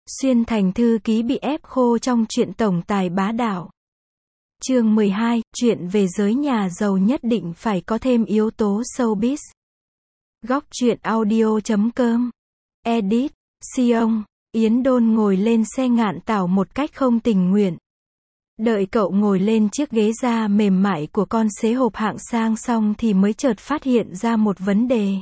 Xuyên Thành thư ký bị ép khô trong chuyện tổng tài bá đạo. Chương 12, chuyện về giới nhà giàu nhất định phải có thêm yếu tố showbiz. Góc truyện audio.com. Edit, Sion, Yến Đôn ngồi lên xe Ngạn Tảo một cách không tình nguyện. Đợi cậu ngồi lên chiếc ghế da mềm mại của con xế hộp hạng sang xong thì mới chợt phát hiện ra một vấn đề.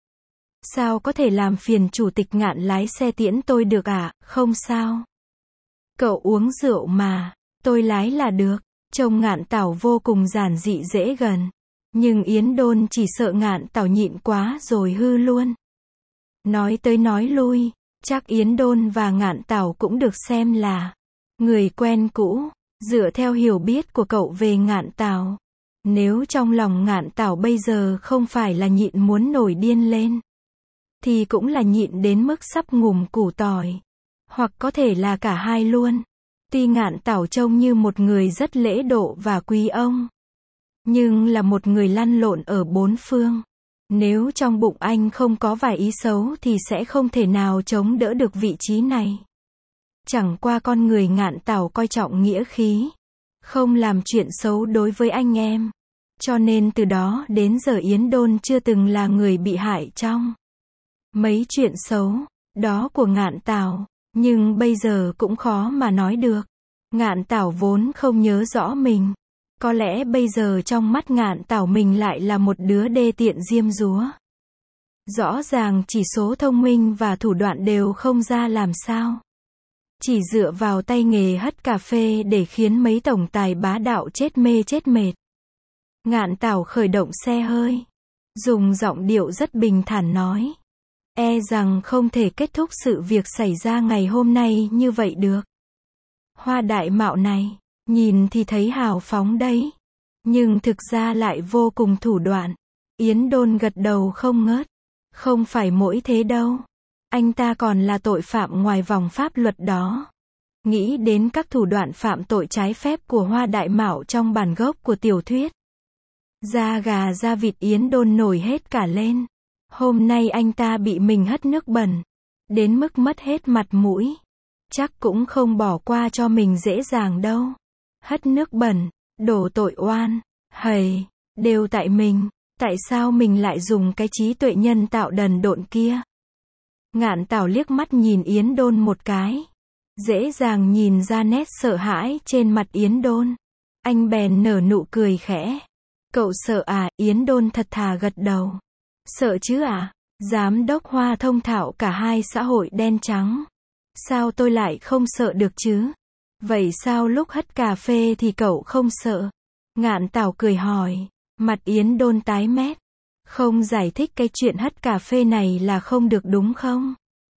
Sao có thể làm phiền chủ tịch Ngạn lái xe tiễn tôi được ạ? Không sao. Cậu uống rượu mà, tôi lái là được. Trông Ngạn Tảo vô cùng giản dị dễ gần. Nhưng Yến Đôn chỉ sợ Ngạn Tảo nhịn quá rồi hư luôn. Nói tới nói lui, chắc Yến Đôn và Ngạn Tảo cũng được xem là người quen cũ. Dựa theo hiểu biết của cậu về Ngạn Tảo, nếu trong lòng Ngạn Tảo bây giờ không phải là nhịn muốn nổi điên lên, thì cũng là nhịn đến mức sắp ngủm củ tỏi. Hoặc có thể là cả hai luôn. Tuy Ngạn Tảo trông như một người rất lễ độ và quý ông, nhưng là một người lăn lộn ở bốn phương. Nếu trong bụng anh không có vài ý xấu thì sẽ không thể nào chống đỡ được vị trí này. Chẳng qua con người Ngạn Tảo coi trọng nghĩa khí, không làm chuyện xấu đối với anh em. Cho nên từ đó đến giờ Yến Đôn chưa từng là người bị hại trong mấy chuyện xấu đó của Ngạn Tảo. Nhưng bây giờ cũng khó mà nói được. Ngạn Tảo vốn không nhớ rõ mình. Có lẽ bây giờ trong mắt Ngạn Tảo mình lại là một đứa đê tiện diêm dúa. Rõ ràng chỉ số thông minh và thủ đoạn đều không ra làm sao. Chỉ dựa vào tay nghề hất cà phê để khiến mấy tổng tài bá đạo chết mê chết mệt. Ngạn Tảo khởi động xe hơi, dùng giọng điệu rất bình thản nói. E rằng không thể kết thúc sự việc xảy ra ngày hôm nay như vậy được. Hoa đại mạo này, nhìn thì thấy hào phóng đấy, nhưng thực ra lại vô cùng thủ đoạn. Yến Đôn gật đầu không ngớt. Không phải mỗi thế đâu. Anh ta còn là tội phạm ngoài vòng pháp luật đó. Nghĩ đến các thủ đoạn phạm tội trái phép của Hoa đại mạo trong bản gốc của tiểu thuyết, da gà da vịt Yến Đôn nổi hết cả lên. Hôm nay anh ta bị mình hất nước bẩn, đến mức mất hết mặt mũi. Chắc cũng không bỏ qua cho mình dễ dàng đâu. Hất nước bẩn, đổ tội oan, hầy, đều tại mình. Tại sao mình lại dùng cái trí tuệ nhân tạo đần độn kia? Ngạn Tảo liếc mắt nhìn Yến Đôn một cái. Dễ dàng nhìn ra nét sợ hãi trên mặt Yến Đôn. Anh bèn nở nụ cười khẽ. Cậu sợ à? Yến Đôn thật thà gật đầu. Sợ chứ à? Giám đốc Hoa thông thạo cả hai xã hội đen trắng. Sao tôi lại không sợ được chứ? Vậy sao lúc hất cà phê thì cậu không sợ? Ngạn Tảo cười hỏi. Mặt Yến Đôn tái mét. Không giải thích cái chuyện hất cà phê này là không được đúng không?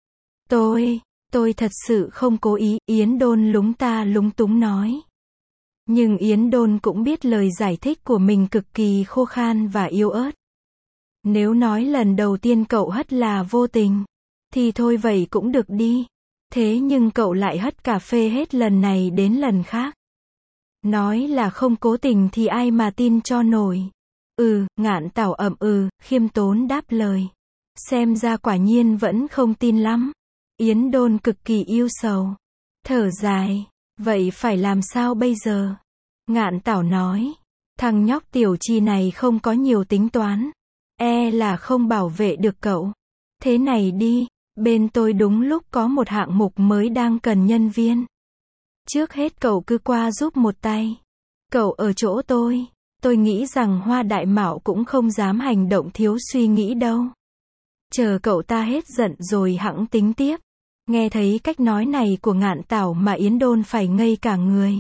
Tôi thật sự không cố ý, Yến Đôn lúng ta lúng túng nói. Nhưng Yến Đôn cũng biết lời giải thích của mình cực kỳ khô khan và yếu ớt. Nếu nói lần đầu tiên cậu hất là vô tình, thì thôi vậy cũng được đi. Thế nhưng cậu lại hất cà phê hết lần này đến lần khác. Nói là không cố tình thì ai mà tin cho nổi. Ngạn Tảo khiêm tốn đáp lời. Xem ra quả nhiên vẫn không tin lắm. Yến Đôn cực kỳ ưu sầu. Thở dài. Vậy phải làm sao bây giờ? Ngạn Tảo nói. Thằng nhóc tiểu chi này không có nhiều tính toán. E là không bảo vệ được cậu. Thế này đi, bên tôi đúng lúc có một hạng mục mới đang cần nhân viên. Trước hết cậu cứ qua giúp một tay. Cậu ở chỗ tôi nghĩ rằng Hoa đại mạo cũng không dám hành động thiếu suy nghĩ đâu. Chờ cậu ta hết giận rồi hẵng tính tiếp. Nghe thấy cách nói này của Ngạn Tảo mà Yến Đôn phải ngây cả người.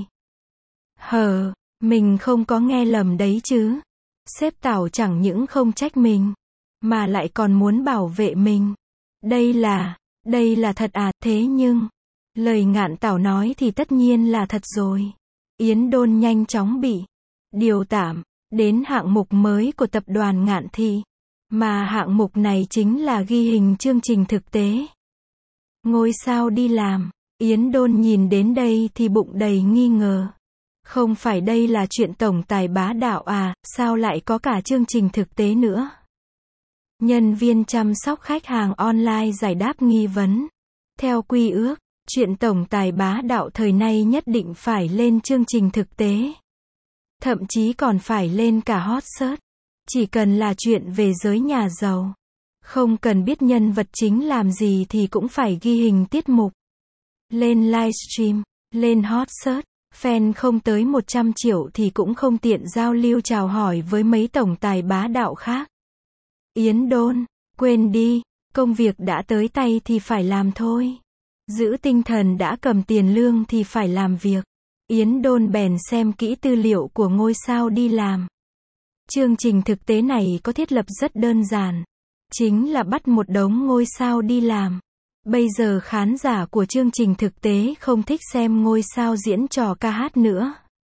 Mình không có nghe lầm đấy chứ. Sếp Tảo chẳng những không trách mình, mà lại còn muốn bảo vệ mình. Đây là thật à? Thế nhưng, lời Ngạn Tảo nói thì tất nhiên là thật rồi. Yến Đôn nhanh chóng bị điều tạm đến hạng mục mới của tập đoàn Ngạn Thị. Mà hạng mục này chính là ghi hình chương trình thực tế. Ngôi sao đi làm. Yến Đôn nhìn đến đây thì bụng đầy nghi ngờ. Không phải đây là chuyện tổng tài bá đạo à, sao lại có cả chương trình thực tế nữa? Nhân viên chăm sóc khách hàng online giải đáp nghi vấn. Theo quy ước, Chuyện tổng tài bá đạo thời nay nhất định phải lên chương trình thực tế. Thậm chí còn phải lên cả hot search. Chỉ cần là chuyện về giới nhà giàu. Không cần biết nhân vật chính làm gì thì cũng phải ghi hình tiết mục. Lên livestream, lên hot search. Fan không tới 100 triệu thì cũng không tiện giao lưu chào hỏi với mấy tổng tài bá đạo khác. Yến Đôn, quên đi, công việc đã tới tay thì phải làm thôi. Giữ tinh thần đã cầm tiền lương thì phải làm việc. Yến Đôn bèn xem kỹ tư liệu của ngôi sao đi làm. Chương trình thực tế này có thiết lập rất đơn giản. Chính là bắt một đống ngôi sao đi làm. Bây giờ khán giả của chương trình thực tế không thích xem ngôi sao diễn trò ca hát nữa.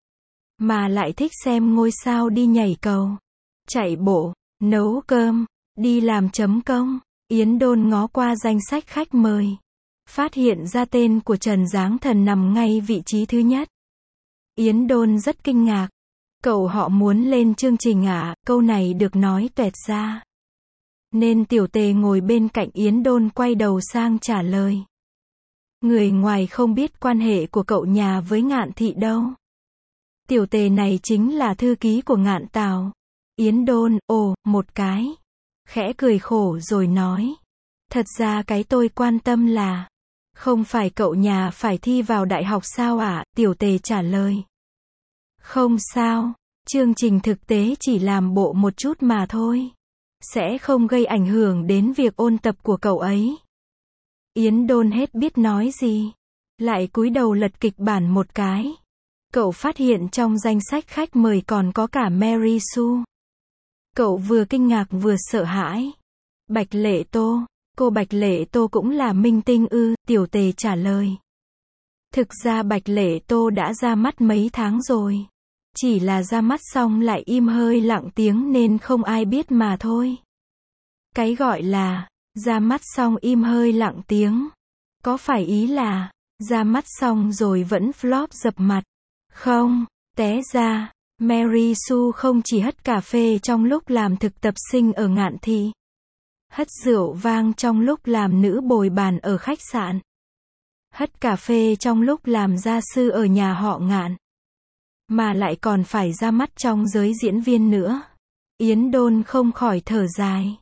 Mà lại thích xem ngôi sao đi nhảy cầu, chạy bộ, nấu cơm, đi làm chấm công. Yến Đôn ngó qua danh sách khách mời. Phát hiện ra tên của Trần Giáng Thần nằm ngay vị trí thứ nhất. Yến Đôn rất kinh ngạc. Cậu họ muốn lên chương trình à? Câu này được nói toẹt ra. Nên Tiểu Tề ngồi bên cạnh Yến Đôn quay đầu sang trả lời. Người ngoài không biết quan hệ của cậu nhà với Ngạn Thị đâu. Tiểu Tề này chính là thư ký của Ngạn Tào. Yến Đôn, ồ, một cái. Khẽ cười khổ rồi nói. Thật ra cái tôi quan tâm là, không phải cậu nhà phải thi vào đại học sao ạ? Tiểu Tề trả lời. Không sao, chương trình thực tế chỉ làm bộ một chút mà thôi. Sẽ không gây ảnh hưởng đến việc ôn tập của cậu ấy. Yến Đôn hết biết nói gì. Lại cúi đầu lật kịch bản một cái. Cậu phát hiện trong danh sách khách mời còn có cả Mary Sue. Cậu vừa kinh ngạc vừa sợ hãi. Bạch Lệ Tô, cô Bạch Lệ Tô cũng là minh tinh ư? Tiểu Tề trả lời. Thực ra Bạch Lệ Tô đã ra mắt mấy tháng rồi. Chỉ là ra mắt xong lại im hơi lặng tiếng nên không ai biết mà thôi. Cái gọi là, ra mắt xong im hơi lặng tiếng. Có phải ý là, ra mắt xong rồi vẫn flop dập mặt? Không, té ra, Mary Sue không chỉ hất cà phê trong lúc làm thực tập sinh ở Ngạn Thị. Hất rượu vang trong lúc làm nữ bồi bàn ở khách sạn. Hất cà phê trong lúc làm gia sư ở nhà họ Ngạn. Mà lại còn phải ra mắt trong giới diễn viên nữa. Yến Đôn không khỏi thở dài.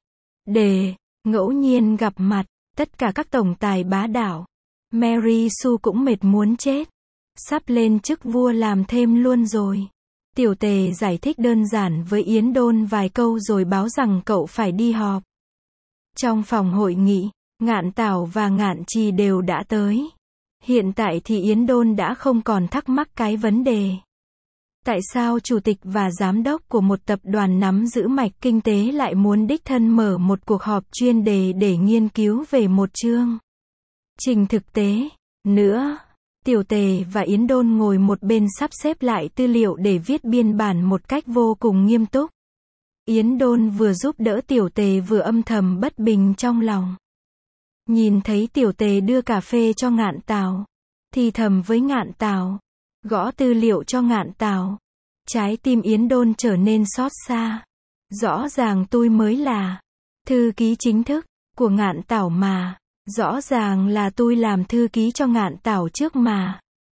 Ngẫu nhiên gặp mặt, tất cả các tổng tài bá đạo. Mary Sue cũng mệt muốn chết. Sắp lên chức vua làm thêm luôn rồi. Tiểu Tề giải thích đơn giản với Yến Đôn vài câu rồi báo rằng cậu phải đi họp. Trong phòng hội nghị, Ngạn Tảo và Ngạn Trì đều đã tới. Hiện tại thì Yến Đôn đã không còn thắc mắc cái vấn đề. Tại sao chủ tịch và giám đốc của một tập đoàn nắm giữ mạch kinh tế lại muốn đích thân mở một cuộc họp chuyên đề để nghiên cứu về một chương trình thực tế nữa? Tiểu Tề và Yến Đôn ngồi một bên sắp xếp lại tư liệu để viết biên bản một cách vô cùng nghiêm túc. Yến Đôn vừa giúp đỡ Tiểu Tề vừa âm thầm bất bình trong lòng. Nhìn thấy Tiểu Tề đưa cà phê cho Ngạn Tào, thì thầm với Ngạn Tào, gõ tư liệu cho Ngạn Tào. Trái tim Yến Đôn trở nên xót xa. Rõ ràng tôi mới là thư ký chính thức của Ngạn Tảo mà. Rõ ràng là tôi làm thư ký cho Ngạn Tảo trước mà.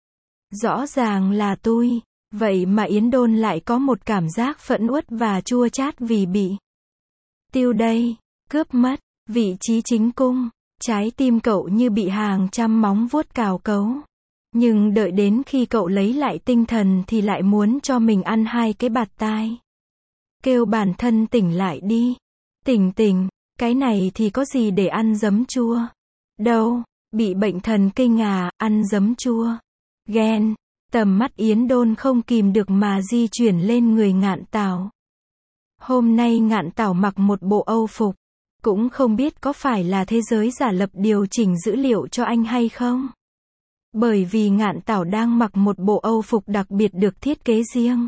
Rõ ràng là tôi. Vậy mà Yến Đôn lại có một cảm giác phẫn uất và chua chát vì bị Tiêu đây, cướp mất vị trí chính cung. Trái tim cậu như bị hàng trăm móng vuốt cào cấu. Nhưng đợi đến khi cậu lấy lại tinh thần thì lại muốn cho mình ăn hai cái bạt tai. Kêu bản thân tỉnh lại đi. Tỉnh, cái này thì có gì để ăn giấm chua? Đâu, bị bệnh thần kinh à, ăn giấm chua. Ghen, tầm mắt Yến Đôn không kìm được mà di chuyển lên người Ngạn Tảo. Hôm nay Ngạn Tảo mặc một bộ Âu phục. Cũng không biết có phải là thế giới giả lập điều chỉnh dữ liệu cho anh hay không? Bởi vì Ngạn Tảo đang mặc một bộ Âu phục đặc biệt được thiết kế riêng.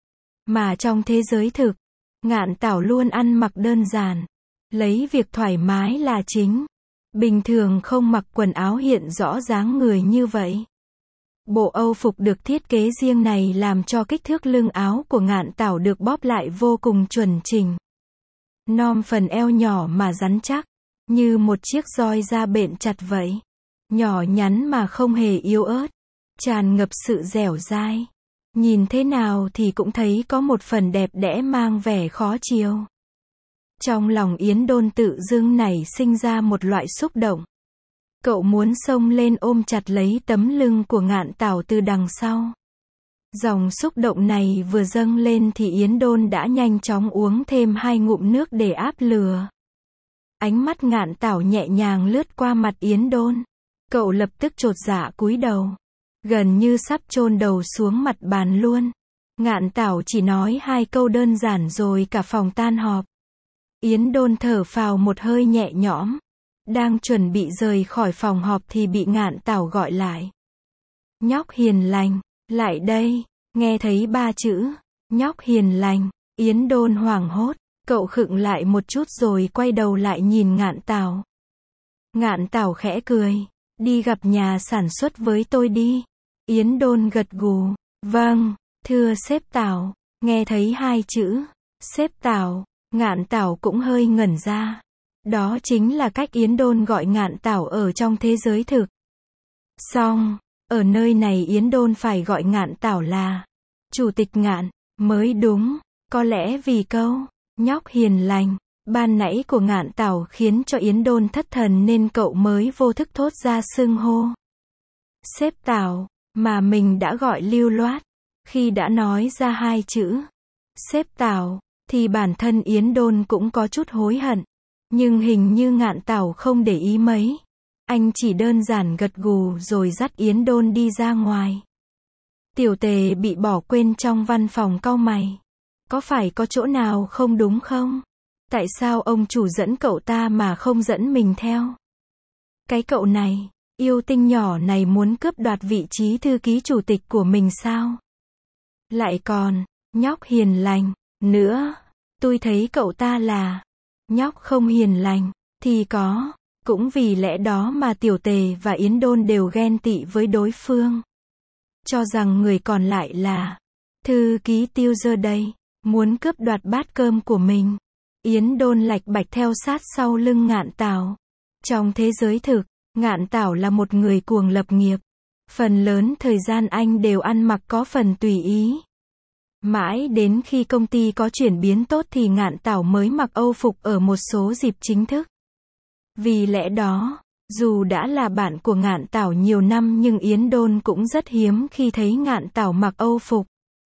Mà trong thế giới thực, Ngạn Tảo luôn ăn mặc đơn giản. Lấy việc thoải mái là chính. Bình thường không mặc quần áo hiện rõ dáng người như vậy. Bộ Âu phục được thiết kế riêng này làm cho kích thước lưng áo của Ngạn Tảo được bóp lại vô cùng chuẩn chỉnh. Nom phần eo nhỏ mà rắn chắc, như một chiếc roi da bện chặt vậy. Nhỏ nhắn mà không hề yếu ớt, tràn ngập sự dẻo dai. Nhìn thế nào thì cũng thấy có một phần đẹp đẽ mang vẻ khó chiều. Trong lòng Yến Đôn tự dưng nảy sinh ra một loại xúc động. Cậu muốn xông lên ôm chặt lấy tấm lưng của Ngạn Tảo từ đằng sau. Dòng xúc động này vừa dâng lên thì Yến Đôn đã nhanh chóng uống thêm 2 ngụm nước để áp lửa. Ánh mắt Ngạn Tảo nhẹ nhàng lướt qua mặt Yến Đôn. Cậu lập tức chột dạ cúi đầu. Gần như sắp chôn đầu xuống mặt bàn luôn. Ngạn Tảo chỉ nói 2 câu đơn giản rồi cả phòng tan họp. Yến Đôn thở phào một hơi nhẹ nhõm. Đang chuẩn bị rời khỏi phòng họp thì bị Ngạn Tảo gọi lại. Nhóc hiền lành, lại đây. Nghe thấy 3 chữ, nhóc hiền lành, Yến Đôn hoảng hốt. Cậu khựng lại một chút rồi quay đầu lại nhìn Ngạn Tảo. Ngạn Tảo khẽ cười. Đi gặp nhà sản xuất với tôi đi. Yến Đôn gật gù. Vâng, thưa sếp Tảo. Nghe thấy 2 chữ, sếp Tảo, Ngạn Tảo cũng hơi ngẩn ra. Đó chính là cách Yến Đôn gọi Ngạn Tảo ở trong thế giới thực. Xong, ở nơi này Yến Đôn phải gọi Ngạn Tảo là Chủ tịch Ngạn, mới đúng. Có lẽ vì câu nhóc hiền lành ban nãy của Ngạn Tảo khiến cho Yến Đôn thất thần nên cậu mới vô thức thốt ra xưng hô. Sếp Tảo, mà mình đã gọi lưu loát. Khi đã nói ra 2 chữ, sếp Tảo, thì bản thân Yến Đôn cũng có chút hối hận. Nhưng hình như Ngạn Tảo không để ý mấy. Anh chỉ đơn giản gật gù rồi dắt Yến Đôn đi ra ngoài. Tiểu Tề bị bỏ quên trong văn phòng cau mày. Có phải có chỗ nào không đúng không? Tại sao ông chủ dẫn cậu ta mà không dẫn mình theo? Cái cậu này, yêu tinh nhỏ này muốn cướp đoạt vị trí thư ký chủ tịch của mình sao? Lại còn, nhóc hiền lành, nữa. Tôi thấy cậu ta là nhóc không hiền lành, thì có. Cũng vì lẽ đó mà Tiểu Tề và Yến Đôn đều ghen tị với đối phương. Cho rằng người còn lại là thư ký Tiêu giờ đây, muốn cướp đoạt bát cơm của mình. Yến Đôn lạch bạch theo sát sau lưng Ngạn Tảo. Trong thế giới thực, Ngạn Tảo là một người cuồng lập nghiệp. Phần lớn thời gian anh đều ăn mặc có phần tùy ý. Mãi đến khi công ty có chuyển biến tốt thì Ngạn Tảo mới mặc Âu phục ở một số dịp chính thức. Vì lẽ đó, dù đã là bạn của Ngạn Tảo nhiều năm nhưng Yến Đôn cũng rất hiếm khi thấy Ngạn Tảo mặc Âu phục.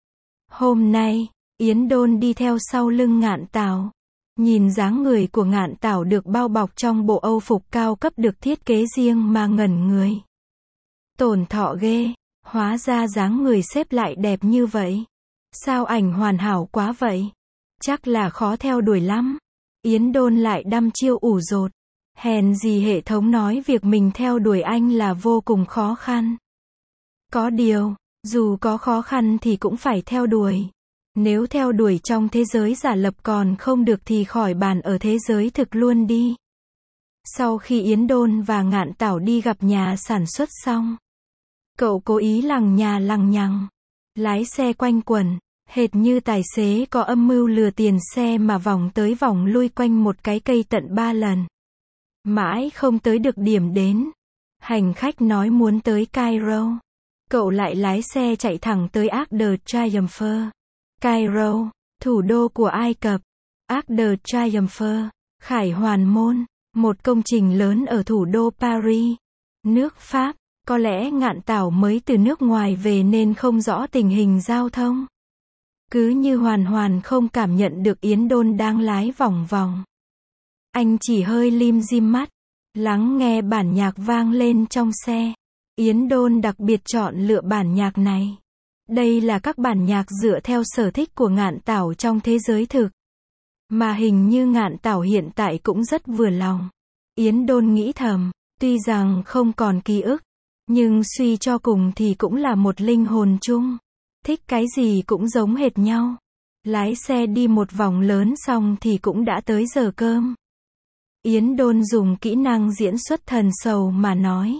Hôm nay, Yến Đôn đi theo sau lưng Ngạn Tảo. Nhìn dáng người của Ngạn Tảo được bao bọc trong bộ Âu phục cao cấp được thiết kế riêng mà ngẩn người. Tổn thọ ghê, hóa ra dáng người xếp lại đẹp như vậy. Sao ảnh hoàn hảo quá vậy? Chắc là khó theo đuổi lắm. Yến Đôn lại đăm chiêu ủ dột. Hèn gì hệ thống nói việc mình theo đuổi anh là vô cùng khó khăn. Có điều, dù có khó khăn thì cũng phải theo đuổi. Nếu theo đuổi trong thế giới giả lập còn không được thì khỏi bàn ở thế giới thực luôn đi. Sau khi Yến Đôn và Ngạn Tảo đi gặp nhà sản xuất xong, cậu cố ý lằng nhà lằng nhằng, lái xe quanh quẩn, hệt như tài xế có âm mưu lừa tiền xe mà vòng tới vòng lui quanh một cái cây tận 3 lần. Mãi không tới được điểm đến. Hành khách nói muốn tới Cairo. Cậu lại lái xe chạy thẳng tới Arc de Triomphe. Cairo, thủ đô của Ai Cập. Arc de Triomphe, Khải Hoàn Môn, một công trình lớn ở thủ đô Paris, nước Pháp. Có lẽ Ngạn Tảo mới từ nước ngoài về nên không rõ tình hình giao thông. Cứ như hoàn toàn không cảm nhận được Yến Đôn đang lái vòng vòng. Anh chỉ hơi lim dim mắt, lắng nghe bản nhạc vang lên trong xe. Yến Đôn đặc biệt chọn lựa bản nhạc này. Đây là các bản nhạc dựa theo sở thích của Ngạn Tảo trong thế giới thực. Mà hình như Ngạn Tảo hiện tại cũng rất vừa lòng. Yến Đôn nghĩ thầm, tuy rằng không còn ký ức, nhưng suy cho cùng thì cũng là một linh hồn chung. Thích cái gì cũng giống hệt nhau. Lái xe đi một vòng lớn xong thì cũng đã tới giờ cơm. Yến Đôn dùng kỹ năng diễn xuất thần sầu mà nói.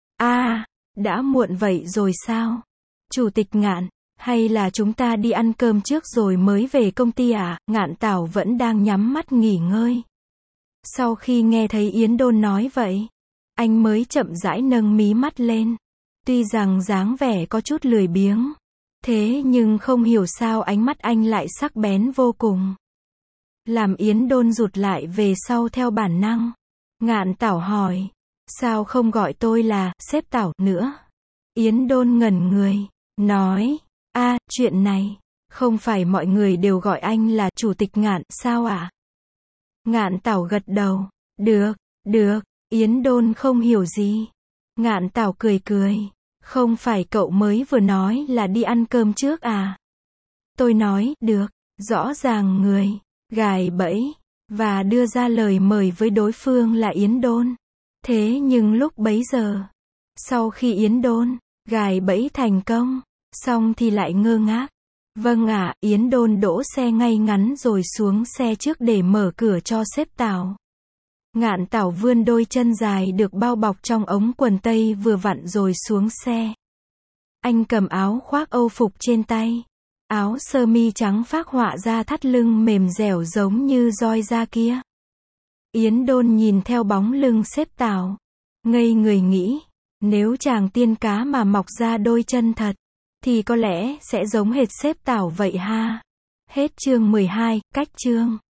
Đã muộn vậy rồi sao? Chủ tịch Ngạn, hay là chúng ta đi ăn cơm trước rồi mới về công ty à? Ngạn Tảo vẫn đang nhắm mắt nghỉ ngơi. Sau khi nghe thấy Yến Đôn nói vậy, Anh mới chậm rãi nâng mí mắt lên. Tuy rằng dáng vẻ có chút lười biếng, thế nhưng không hiểu sao ánh mắt anh lại sắc bén vô cùng. Làm Yến Đôn rụt lại về sau theo bản năng. Ngạn Tảo hỏi, sao không gọi tôi là sếp Tảo nữa? Yến Đôn ngẩn người, nói, chuyện này, không phải mọi người đều gọi anh là chủ tịch Ngạn sao ạ? Ngạn Tảo gật đầu, được, Yến Đôn không hiểu gì. Ngạn Tảo cười cười, không phải cậu mới vừa nói là đi ăn cơm trước à? Tôi nói, được, rõ ràng người gài bẫy và đưa ra lời mời với đối phương là Yến Đôn. Thế nhưng lúc bấy giờ, sau khi Yến Đôn gài bẫy thành công, xong thì lại ngơ ngác. Vâng ạ, Yến Đôn đỗ xe ngay ngắn rồi xuống xe trước để mở cửa cho sếp Tảo. Ngạn Tảo vươn đôi chân dài được bao bọc trong ống quần tây vừa vặn rồi xuống xe. Anh cầm áo khoác Âu phục trên tay. Áo sơ mi trắng phác họa ra thắt lưng mềm dẻo giống như roi da kia. Yến Đôn nhìn theo bóng lưng sếp Tảo, ngây người nghĩ, nếu chàng tiên cá mà mọc ra đôi chân thật, thì có lẽ sẽ giống hệt sếp Tảo vậy ha. Hết chương 12, cách chương.